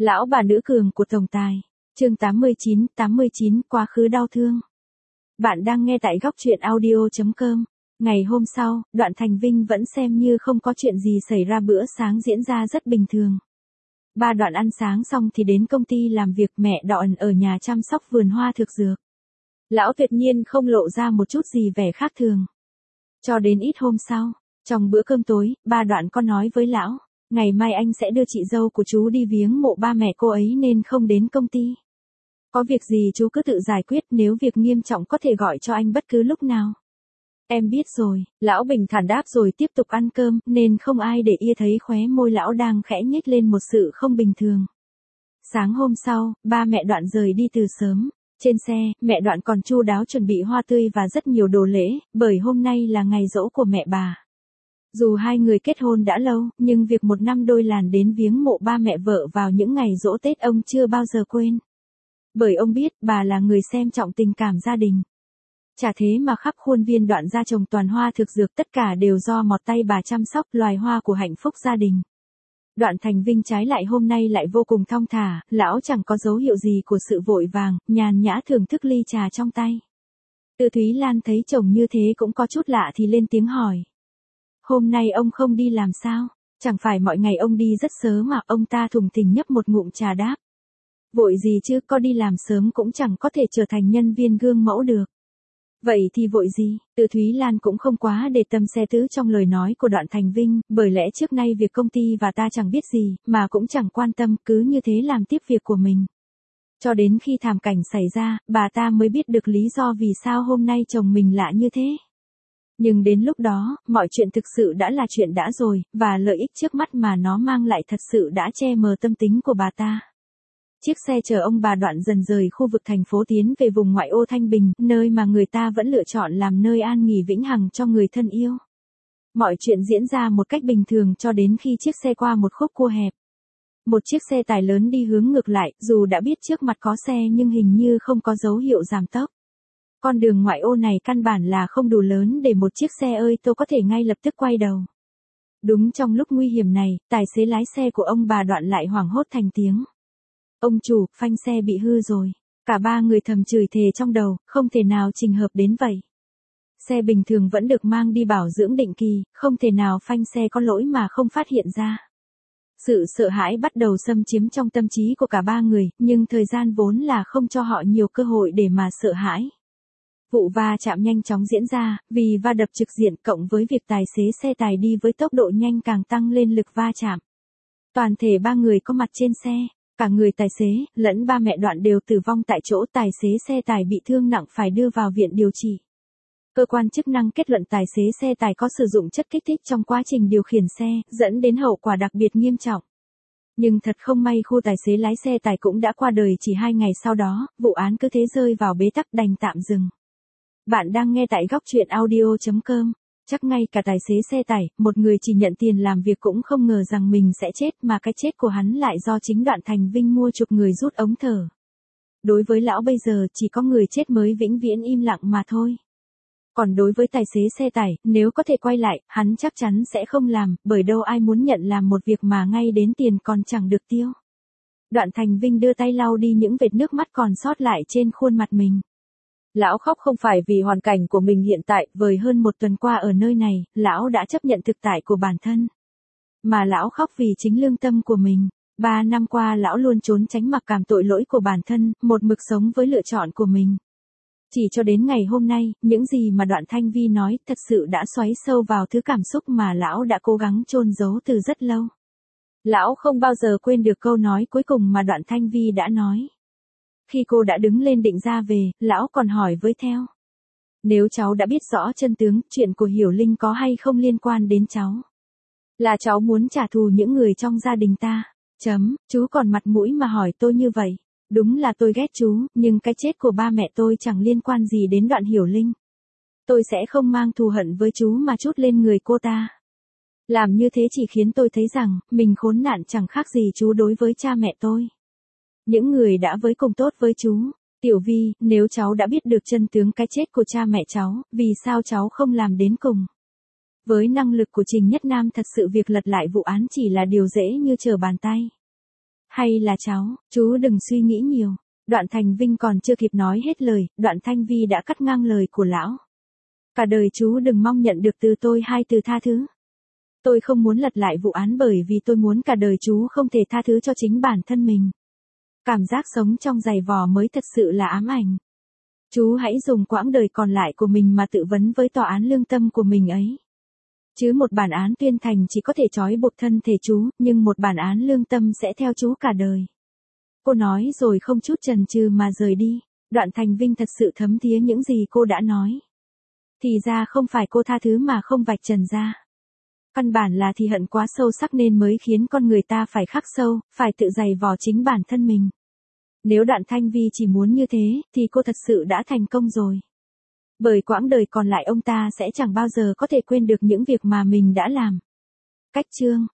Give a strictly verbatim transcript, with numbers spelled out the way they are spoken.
Lão bà nữ cường của tổng tài. Chương tám mươi chín, tám mươi chín quá khứ đau thương. Bạn đang nghe tại góc truyện audio chấm com. Ngày hôm sau, Đoạn Thành Vinh vẫn xem như không có chuyện gì xảy ra, bữa sáng diễn ra rất bình thường. Ba Đoạn ăn sáng xong thì đến công ty làm việc, mẹ Đoạn ở nhà chăm sóc vườn hoa thực dược. Lão tuyệt nhiên không lộ ra một chút gì vẻ khác thường. Cho đến ít hôm sau, trong bữa cơm tối, ba Đoạn có nói với lão, ngày mai anh sẽ đưa chị dâu của chú đi viếng mộ ba mẹ cô ấy nên không đến công ty. Có việc gì chú cứ tự giải quyết, nếu việc nghiêm trọng có thể gọi cho anh bất cứ lúc nào. Em biết rồi, lão bình thản đáp rồi tiếp tục ăn cơm, nên không ai để ý thấy khóe môi lão đang khẽ nhếch lên một sự không bình thường. Sáng hôm sau, ba mẹ Đoạn rời đi từ sớm. Trên xe, mẹ Đoạn còn chu đáo chuẩn bị hoa tươi và rất nhiều đồ lễ, bởi hôm nay là ngày giỗ của mẹ bà. Dù hai người kết hôn đã lâu, nhưng việc một năm đôi làn đến viếng mộ ba mẹ vợ vào những ngày giỗ Tết ông chưa bao giờ quên. Bởi ông biết bà là người xem trọng tình cảm gia đình. Chả thế mà khắp khuôn viên Đoạn gia trồng toàn hoa thực dược, tất cả đều do một tay bà chăm sóc, loài hoa của hạnh phúc gia đình. Đoạn Thành Vinh trái lại hôm nay lại vô cùng thong thả, lão chẳng có dấu hiệu gì của sự vội vàng, nhàn nhã thưởng thức ly trà trong tay. Từ Thúy Lan thấy chồng như thế cũng có chút lạ thì lên tiếng hỏi. Hôm nay ông không đi làm sao? Chẳng phải mọi ngày ông đi rất sớm mà? Ông ta thùng thình nhấp một ngụm trà đáp. Vội gì chứ, có đi làm sớm cũng chẳng có thể trở thành nhân viên gương mẫu được. Vậy thì vội gì? Từ Thúy Lan cũng không quá để tâm xe tứ trong lời nói của Đoạn Thành Vinh, bởi lẽ trước nay việc công ty và ta chẳng biết gì, mà cũng chẳng quan tâm, cứ như thế làm tiếp việc của mình. Cho đến khi thảm cảnh xảy ra, bà ta mới biết được lý do vì sao hôm nay chồng mình lạ như thế. Nhưng đến lúc đó, mọi chuyện thực sự đã là chuyện đã rồi, và lợi ích trước mắt mà nó mang lại thật sự đã che mờ tâm tính của bà ta. Chiếc xe chở ông bà Đoạn dần rời khu vực thành phố tiến về vùng ngoại ô Thanh Bình, nơi mà người ta vẫn lựa chọn làm nơi an nghỉ vĩnh hằng cho người thân yêu. Mọi chuyện diễn ra một cách bình thường cho đến khi chiếc xe qua một khúc cua hẹp. Một chiếc xe tải lớn đi hướng ngược lại, dù đã biết trước mặt có xe nhưng hình như không có dấu hiệu giảm tốc. Con đường ngoại ô này căn bản là không đủ lớn để một chiếc xe ơi tô có thể ngay lập tức quay đầu. Đúng trong lúc nguy hiểm này, tài xế lái xe của ông bà Đoạn lại hoảng hốt thành tiếng. Ông chủ, phanh xe bị hư rồi. Cả ba người thầm chửi thề trong đầu, không thể nào trình hợp đến vậy. Xe bình thường vẫn được mang đi bảo dưỡng định kỳ, không thể nào phanh xe có lỗi mà không phát hiện ra. Sự sợ hãi bắt đầu xâm chiếm trong tâm trí của cả ba người, nhưng thời gian vốn là không cho họ nhiều cơ hội để mà sợ hãi. Vụ va chạm nhanh chóng diễn ra, vì va đập trực diện cộng với việc tài xế xe tải đi với tốc độ nhanh càng tăng lên lực va chạm. Toàn thể ba người có mặt trên xe, cả người tài xế, lẫn ba mẹ Đoạn đều tử vong tại chỗ, tài xế xe tải bị thương nặng phải đưa vào viện điều trị. Cơ quan chức năng kết luận tài xế xe tải có sử dụng chất kích thích trong quá trình điều khiển xe, dẫn đến hậu quả đặc biệt nghiêm trọng. Nhưng thật không may khu tài xế lái xe tải cũng đã qua đời chỉ hai ngày sau đó, vụ án cứ thế rơi vào bế tắc đành tạm dừng. Bạn đang nghe tại góc truyện audio chấm com. Chắc ngay cả tài xế xe tải, một người chỉ nhận tiền làm việc cũng không ngờ rằng mình sẽ chết, mà cái chết của hắn lại do chính Đoạn Thành Vinh mua chuộc người rút ống thở. Đối với lão bây giờ chỉ có người chết mới vĩnh viễn im lặng mà thôi. Còn đối với tài xế xe tải, nếu có thể quay lại, hắn chắc chắn sẽ không làm, bởi đâu ai muốn nhận làm một việc mà ngay đến tiền còn chẳng được tiêu. Đoạn Thành Vinh đưa tay lau đi những vệt nước mắt còn sót lại trên khuôn mặt mình. Lão khóc không phải vì hoàn cảnh của mình hiện tại, vời hơn một tuần qua ở nơi này, lão đã chấp nhận thực tại của bản thân. Mà lão khóc vì chính lương tâm của mình. Ba năm qua lão luôn trốn tránh mặc cảm tội lỗi của bản thân, một mực sống với lựa chọn của mình. Chỉ cho đến ngày hôm nay, những gì mà Đoạn Thanh Vi nói thật sự đã xoáy sâu vào thứ cảm xúc mà lão đã cố gắng chôn giấu từ rất lâu. Lão không bao giờ quên được câu nói cuối cùng mà Đoạn Thanh Vi đã nói. Khi cô đã đứng lên định ra về, lão còn hỏi với theo. Nếu cháu đã biết rõ chân tướng, chuyện của Hiểu Linh có hay không liên quan đến cháu? Là cháu muốn trả thù những người trong gia đình ta. Chấm, chú còn mặt mũi mà hỏi tôi như vậy. Đúng là tôi ghét chú, nhưng cái chết của ba mẹ tôi chẳng liên quan gì đến Đoạn Hiểu Linh. Tôi sẽ không mang thù hận với chú mà trút lên người cô ta. Làm như thế chỉ khiến tôi thấy rằng, mình khốn nạn chẳng khác gì chú đối với cha mẹ tôi. Những người đã với cùng tốt với chú. Tiểu Vi, nếu cháu đã biết được chân tướng cái chết của cha mẹ cháu, vì sao cháu không làm đến cùng? Với năng lực của Trình Nhất Nam thật sự việc lật lại vụ án chỉ là điều dễ như trở bàn tay. Hay là cháu, chú đừng suy nghĩ nhiều. Đoạn Thành Vinh còn chưa kịp nói hết lời, Đoạn Thanh Vi đã cắt ngang lời của lão. Cả đời chú đừng mong nhận được từ tôi hai từ tha thứ. Tôi không muốn lật lại vụ án bởi vì tôi muốn cả đời chú không thể tha thứ cho chính bản thân mình. Cảm giác sống trong giày vò mới thật sự là ám ảnh. Chú hãy dùng quãng đời còn lại của mình mà tự vấn với tòa án lương tâm của mình ấy. Chứ một bản án tuyên thành chỉ có thể trói buộc thân thể chú, nhưng một bản án lương tâm sẽ theo chú cả đời. Cô nói rồi không chút chần chừ mà rời đi. Đoạn Thành Vinh thật sự thấm thía những gì cô đã nói. Thì ra không phải cô tha thứ mà không vạch trần ra. Căn bản là thì hận quá sâu sắc nên mới khiến con người ta phải khắc sâu, phải tự giày vò chính bản thân mình. Nếu Đoạn Thanh Vi chỉ muốn như thế, thì cô thật sự đã thành công rồi. Bởi quãng đời còn lại ông ta sẽ chẳng bao giờ có thể quên được những việc mà mình đã làm. Cách chương